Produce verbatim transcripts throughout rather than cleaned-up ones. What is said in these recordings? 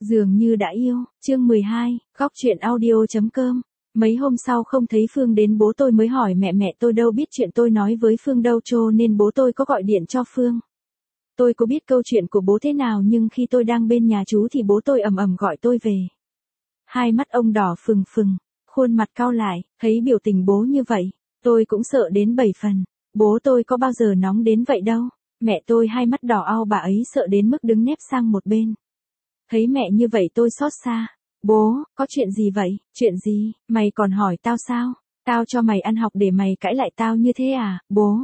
Dường như đã yêu, chương mười hai, góc truyện audio.com. Mấy hôm sau không thấy Phương đến bố tôi mới hỏi mẹ mẹ tôi đâu biết chuyện tôi nói với Phương đâu cho nên bố tôi có gọi điện cho Phương. Tôi có biết câu chuyện của bố thế nào nhưng khi tôi đang bên nhà chú thì bố tôi ầm ầm gọi tôi về. Hai mắt ông đỏ phừng phừng, khuôn mặt cau lại, thấy biểu tình bố như vậy, tôi cũng sợ đến bảy phần. Bố tôi có bao giờ nóng đến vậy đâu. Mẹ tôi hai mắt đỏ au bà ấy sợ đến mức đứng nép sang một bên. Thấy mẹ như vậy tôi xót xa. Bố, có chuyện gì vậy? Chuyện gì? Mày còn hỏi tao sao? Tao cho mày ăn học để mày cãi lại tao như thế à, bố?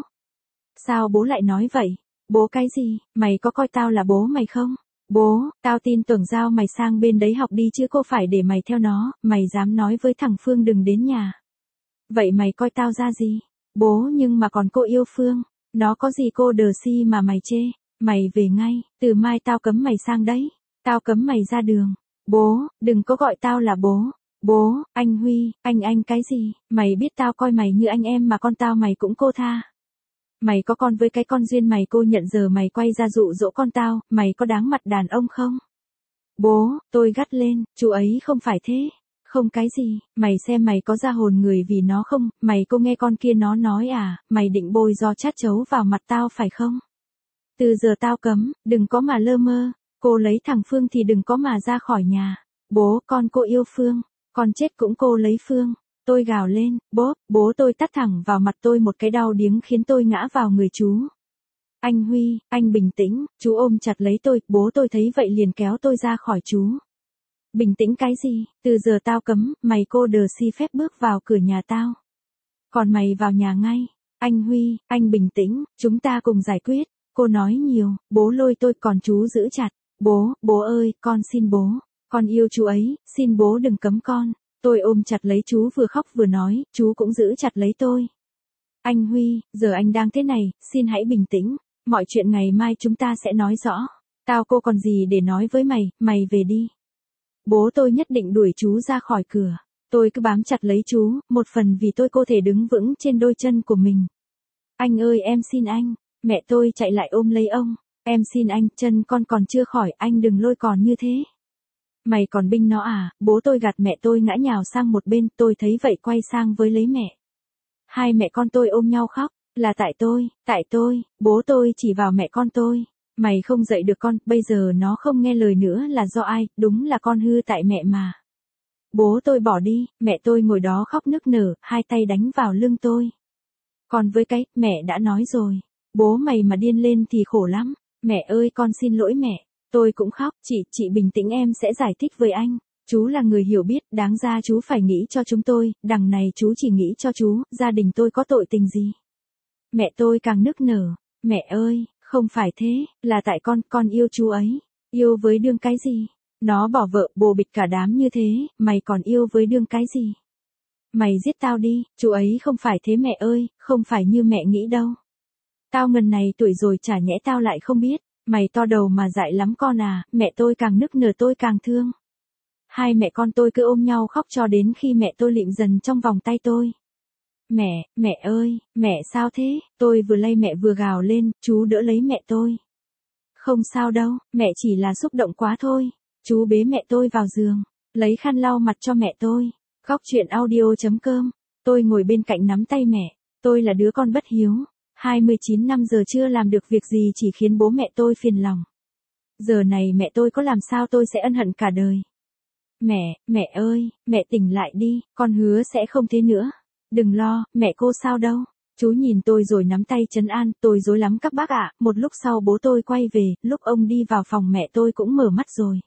Sao bố lại nói vậy? Bố cái gì? Mày có coi tao là bố mày không? Bố, tao tin tưởng giao mày sang bên đấy học đi chứ cô phải để mày theo nó, mày dám nói với thằng Phương đừng đến nhà. Vậy mày coi tao ra gì? Bố nhưng mà còn cô yêu Phương, nó có gì cô đờ si mà mày chê, mày về ngay, từ mai tao cấm mày sang đấy, tao cấm mày ra đường. Bố, đừng có gọi tao là bố. Bố, anh Huy, anh anh cái gì, mày biết tao coi mày như anh em mà con tao mày cũng cô tha. Mày có con với cái con duyên mày cô nhận giờ mày quay ra dụ dỗ con tao, mày có đáng mặt đàn ông không? Bố, tôi gắt lên, chú ấy không phải thế. Không cái gì, mày xem mày có ra hồn người vì nó không, mày cô nghe con kia nó nói à, mày định bôi do chát chấu vào mặt tao phải không? Từ giờ tao cấm, đừng có mà lơ mơ, cô lấy thằng Phương thì đừng có mà ra khỏi nhà. Bố, con cô yêu Phương, con chết cũng cô lấy Phương. Tôi gào lên, bố, bố tôi tát thẳng vào mặt tôi một cái đau điếng khiến tôi ngã vào người chú. Anh Huy, anh bình tĩnh, chú ôm chặt lấy tôi, bố tôi thấy vậy liền kéo tôi ra khỏi chú. Bình tĩnh cái gì, từ giờ tao cấm, mày cô đờ si phép bước vào cửa nhà tao. Còn mày vào nhà ngay. Anh Huy, anh bình tĩnh, chúng ta cùng giải quyết. Cô nói nhiều, bố lôi tôi còn chú giữ chặt. Bố, bố ơi, con xin bố. Con yêu chú ấy, xin bố đừng cấm con. Tôi ôm chặt lấy chú vừa khóc vừa nói, chú cũng giữ chặt lấy tôi. Anh Huy, giờ anh đang thế này, xin hãy bình tĩnh. Mọi chuyện ngày mai chúng ta sẽ nói rõ. Tao cô còn gì để nói với mày, mày về đi. Bố tôi nhất định đuổi chú ra khỏi cửa. Tôi cứ bám chặt lấy chú, một phần vì tôi có thể đứng vững trên đôi chân của mình. Anh ơi em xin anh. Mẹ tôi chạy lại ôm lấy ông. Em xin anh, chân con còn chưa khỏi, anh đừng lôi còn như thế. Mày còn binh nó à, bố tôi gạt mẹ tôi ngã nhào sang một bên, tôi thấy vậy quay sang với lấy mẹ. Hai mẹ con tôi ôm nhau khóc, là tại tôi, tại tôi, bố tôi chỉ vào mẹ con tôi. Mày không dạy được con, bây giờ nó không nghe lời nữa là do ai, đúng là con hư tại mẹ mà. Bố tôi bỏ đi, mẹ tôi ngồi đó khóc nức nở, hai tay đánh vào lưng tôi. Còn với cái, mẹ đã nói rồi, bố mày mà điên lên thì khổ lắm, mẹ ơi con xin lỗi mẹ. Tôi cũng khóc, chị, chị bình tĩnh em sẽ giải thích với anh. Chú là người hiểu biết, đáng ra chú phải nghĩ cho chúng tôi, đằng này chú chỉ nghĩ cho chú, gia đình tôi có tội tình gì. Mẹ tôi càng nức nở, mẹ ơi, không phải thế, là tại con, con yêu chú ấy. Yêu với đương cái gì? Nó bỏ vợ, bồ bịch cả đám như thế, mày còn yêu với đương cái gì? Mày giết tao đi, chú ấy không phải thế mẹ ơi, không phải như mẹ nghĩ đâu. Tao ngần này tuổi rồi chả nhẽ tao lại không biết. Mày to đầu mà dại lắm con à, mẹ tôi càng nức nở tôi càng thương. Hai mẹ con tôi cứ ôm nhau khóc cho đến khi mẹ tôi lịm dần trong vòng tay tôi. Mẹ, mẹ ơi, mẹ sao thế, tôi vừa lay mẹ vừa gào lên, chú đỡ lấy mẹ tôi. Không sao đâu, mẹ chỉ là xúc động quá thôi. Chú bế mẹ tôi vào giường, lấy khăn lau mặt cho mẹ tôi. Góc truyện audio.com, tôi ngồi bên cạnh nắm tay mẹ, tôi là đứa con bất hiếu. hai mươi chín năm giờ chưa làm được việc gì chỉ khiến bố mẹ tôi phiền lòng. Giờ này mẹ tôi có làm sao tôi sẽ ân hận cả đời. Mẹ, mẹ ơi, mẹ tỉnh lại đi, con hứa sẽ không thế nữa. Đừng lo, mẹ cô sao đâu. Chú nhìn tôi rồi nắm tay trấn an, tôi dối lắm các bác ạ. Một lúc sau bố tôi quay về, lúc ông đi vào phòng mẹ tôi cũng mở mắt rồi.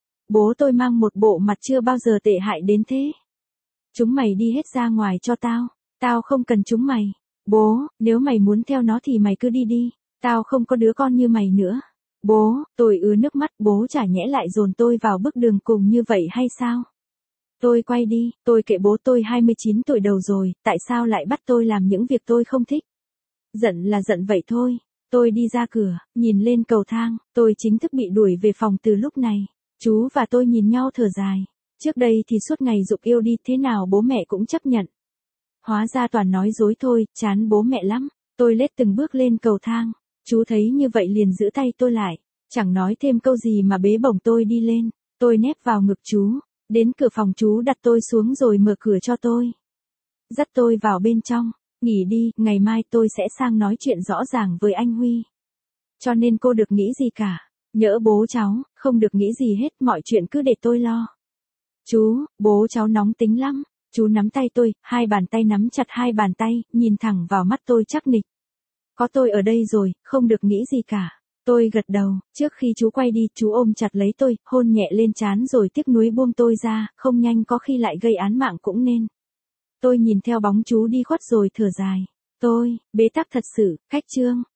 Bố tôi mang một bộ mặt chưa bao giờ tệ hại đến thế. Chúng mày đi hết ra ngoài cho tao, tao không cần chúng mày. Bố, nếu mày muốn theo nó thì mày cứ đi đi, tao không có đứa con như mày nữa. Bố, tôi ứa nước mắt, bố chả nhẽ lại dồn tôi vào bước đường cùng như vậy hay sao? Tôi quay đi, tôi kệ bố tôi hai mươi chín tuổi đầu rồi, tại sao lại bắt tôi làm những việc tôi không thích? Giận là giận vậy thôi, tôi đi ra cửa, nhìn lên cầu thang, tôi chính thức bị đuổi về phòng từ lúc này. Chú và tôi nhìn nhau thở dài, trước đây thì suốt ngày giục yêu đi thế nào bố mẹ cũng chấp nhận. Hóa ra toàn nói dối thôi, chán bố mẹ lắm. Tôi lết từng bước lên cầu thang. Chú thấy như vậy liền giữ tay tôi lại. Chẳng nói thêm câu gì mà bế bổng tôi đi lên. Tôi nép vào ngực chú, đến cửa phòng chú đặt tôi xuống rồi mở cửa cho tôi. Dắt tôi vào bên trong, nghỉ đi, ngày mai tôi sẽ sang nói chuyện rõ ràng với anh Huy. Cho nên cô được nghĩ gì cả, nhỡ bố cháu, không được nghĩ gì hết, mọi chuyện cứ để tôi lo. Chú, bố cháu nóng tính lắm. Chú nắm tay tôi, hai bàn tay nắm chặt hai bàn tay, nhìn thẳng vào mắt tôi chắc nịch. Có tôi ở đây rồi, không được nghĩ gì cả. Tôi gật đầu, trước khi chú quay đi, chú ôm chặt lấy tôi, hôn nhẹ lên trán rồi tiếc nuối buông tôi ra, không nhanh có khi lại gây án mạng cũng nên. Tôi nhìn theo bóng chú đi khuất rồi thở dài. Tôi, bế tắc thật sự, khách trương.